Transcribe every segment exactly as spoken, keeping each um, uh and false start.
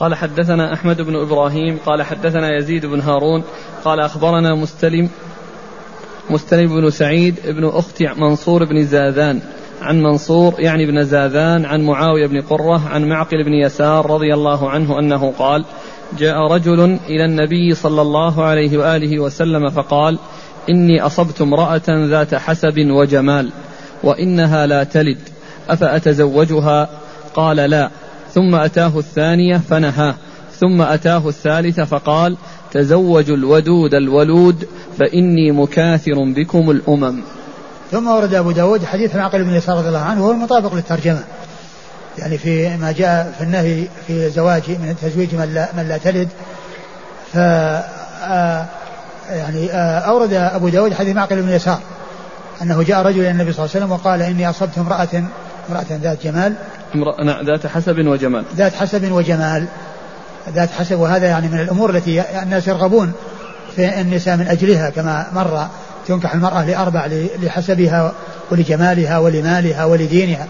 قال حدثنا أحمد بن إبراهيم قال حدثنا يزيد بن هارون قال أخبرنا مستلم مستلم بن سعيد ابن أخت منصور بن زاذان عن منصور يعني بن زاذان عن معاوية بن قرة عن معقل بن يسار رضي الله عنه أنه قال جاء رجل إلى النبي صلى الله عليه وآله وسلم فقال إني أصبت امرأة ذات حسب وجمال وإنها لا تلد أفأتزوجها؟ قال لا. ثم أتاه الثانية فنهاه، ثم أتاه الثالثة فقال تزوجوا الودود الولود فإني مكاثر بكم الأمم. ثم ورد أبو داود حديث معقل بن يسار رضي الله عنه وهو المطابق للترجمة، يعني في ما جاء في النهي في زواج من تزويج من لا, من لا تلد. ف يعني أورد أبو داود حديث معقل بن يسار أنه جاء رجل إلى النبي صلى الله عليه وسلم وقال إني أصبت امرأة امرأة ذات جمال ذات حسب وجمال ذات حسب وجمال ذات حسب وهذا يعني من الأمور التي الناس يرغبون في النساء من أجلها، كما مر تنكح المرأة لأربع: لحسبها ولجمالها ولمالها ولدينها.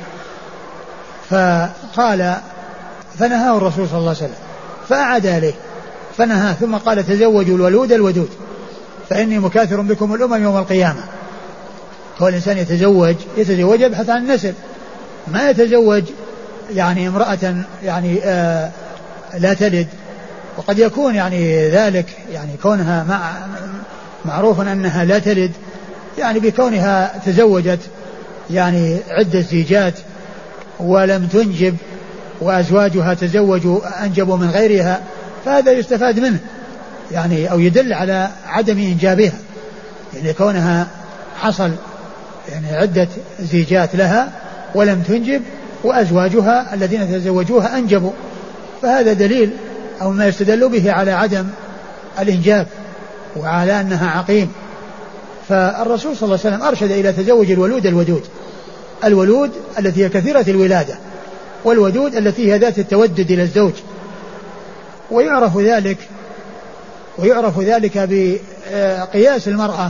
فقال فنهاه الرسول صلى الله عليه وسلم فأعاد عليه فنهاه، ثم قال تزوجوا الولود الودود فإني مكاثر بكم الأمم يوم القيامة. هو الإنسان يتزوج يتزوج يبحث عن النسل، ما يتزوج يعني امرأة يعني آه لا تلد. وقد يكون يعني ذلك يعني كونها مع معروف أنها لا تلد يعني بكونها تزوجت يعني عدة زيجات ولم تنجب وأزواجها تزوجوا أنجبوا من غيرها، فهذا يستفاد منه يعني أو يدل على عدم إنجابها، يعني كونها حصل يعني عدة زيجات لها ولم تنجب وأزواجها الذين تزوجوها أنجبوا، فهذا دليل أو ما يستدل به على عدم الإنجاب وعلى أنها عقيم. فالرسول صلى الله عليه وسلم أرشد إلى تزوج الولود الودود، الولود التي هي كثيرة الولادة، والودود التي هي ذات التودد إلى الزوج. ويعرف ذلك ويعرف ذلك بقياس المرأة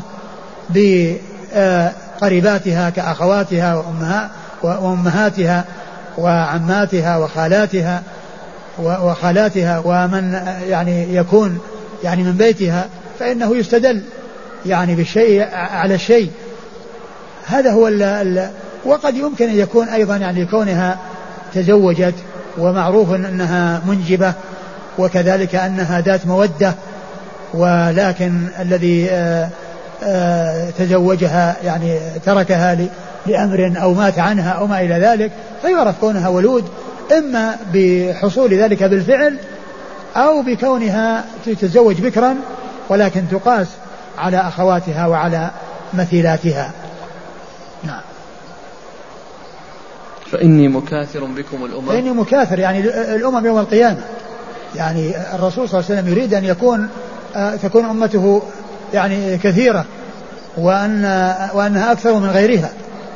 بقريباتها كأخواتها وأمهاتها وعماتها وخالاتها وخالاتها ومن يعني يكون يعني من بيتها، فإنه يستدل يعني بالشيء على الشيء. هذا هو ال ال وقد يمكن أن يكون أيضا يعني كونها تزوجت ومعروف أنها منجبة وكذلك أنها ذات مودة، ولكن الذي آآ آآ تزوجها يعني تركها لأمر أو مات عنها أو ما إلى ذلك، فيعرف كونها ولود إما بحصول ذلك بالفعل أو بكونها تتزوج بكرا ولكن تقاس على أخواتها وعلى مثيلاتها. نعم. فإني مكاثر بكم الأمم فإني مكاثر يعني الأمم يوم القيامة، يعني الرسول صلى الله عليه وسلم يريد أن يكون آه تكون أمته يعني كثيرة وأن وأنها أكثر من غيرها.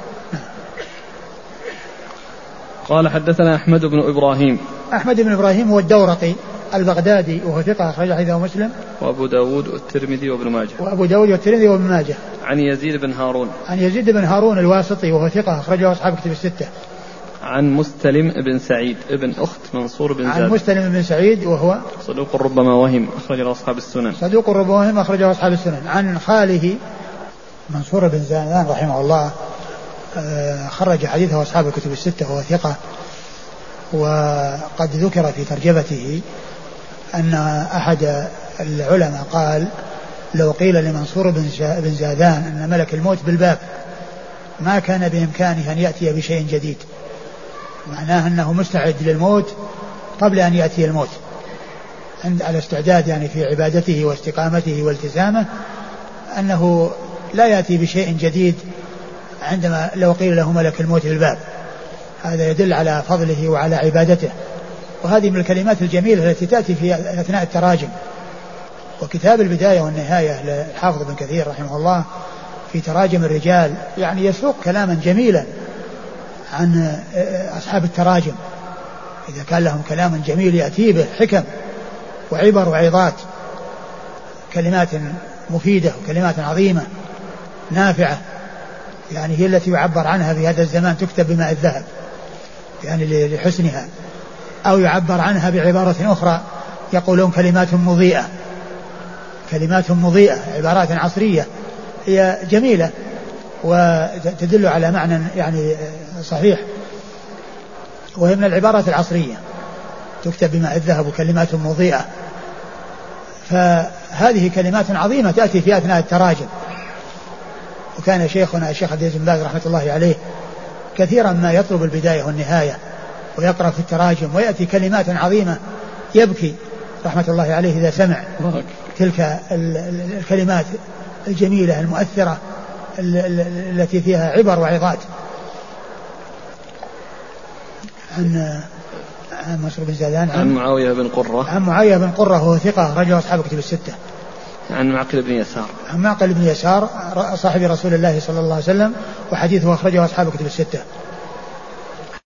قال حدثنا أحمد بن إبراهيم أحمد بن إبراهيم هو الدورقي البغدادي وهو ثقة أخرج حديثه مسلم وأبو داود والترمذي وابن ماجه وأبو داود والترمذي وابن ماجه. عن يزيد بن هارون عن يزيد بن هارون الواسطي وهو ثقة أخرجه أصحاب كتب الستة. عن مستلم بن سعيد ابن أخت منصور بن زاد. عن مستلم بن سعيد وهو صدوق ربما وهم أخرجه أصحاب السنن. صدوق ربما وهم أخرجه أصحاب السنن. عن خاله منصور بن زادان رحمه الله خرج حديثه أصحاب الكتب الستة وهو ثقة. وقد ذكر في ترجمته أن أحد العلماء قال لو قيل لمنصور بن زادان أن ملك الموت بالباب ما كان بإمكانه أن يأتي بشيء جديد، معناه أنه مستعد للموت قبل أن يأتي الموت، عند على استعداد يعني في عبادته واستقامته والتزامه، أنه لا يأتي بشيء جديد عندما لو قيل له ملك الموت بالباب. هذا يدل على فضله وعلى عبادته، وهذه من الكلمات الجميلة التي تأتي في أثناء التراجم. وكتاب البداية والنهاية للحافظ بن كثير رحمه الله في تراجم الرجال يعني يسوق كلاما جميلا عن أصحاب التراجم، إذا كان لهم كلام جميل يأتي به حكم وعبر وعظات، كلمات مفيدة وكلمات عظيمة نافعة، يعني هي التي يعبر عنها في هذا الزمان تكتب بماء الذهب يعني لحسنها. أو يعبر عنها بعبارة أخرى، يقولون كلمات مضيئة، كلمات مضيئة، عبارات عصرية هي جميلة وتدل على معنى يعني صحيح، وهي من العبارات العصرية تكتب بماء الذهب وكلمات مضيئة. فهذه كلمات عظيمة تأتي في أثناء التراجم. وكان شيخنا الشيخ عبد العزيز بن باز رحمة الله عليه كثيرا ما يطلب البداية والنهاية ويقرأ في التراجم، ويأتي كلمات عظيمة يبكي رحمة الله عليه إذا سمع تلك الكلمات الجميلة المؤثرة التي فيها عبر وعظات. عن عن مسعود بن زادان عن, عن معاوية بن قرة عن معاوية بن قرة وهو ثقة رجل أصحاب كتب الستة. عن معقل بن يسار عن معقل بن يسار صاحب رسول الله صلى الله عليه وسلم، وحديثه أخرجه أصحاب كتب الستة.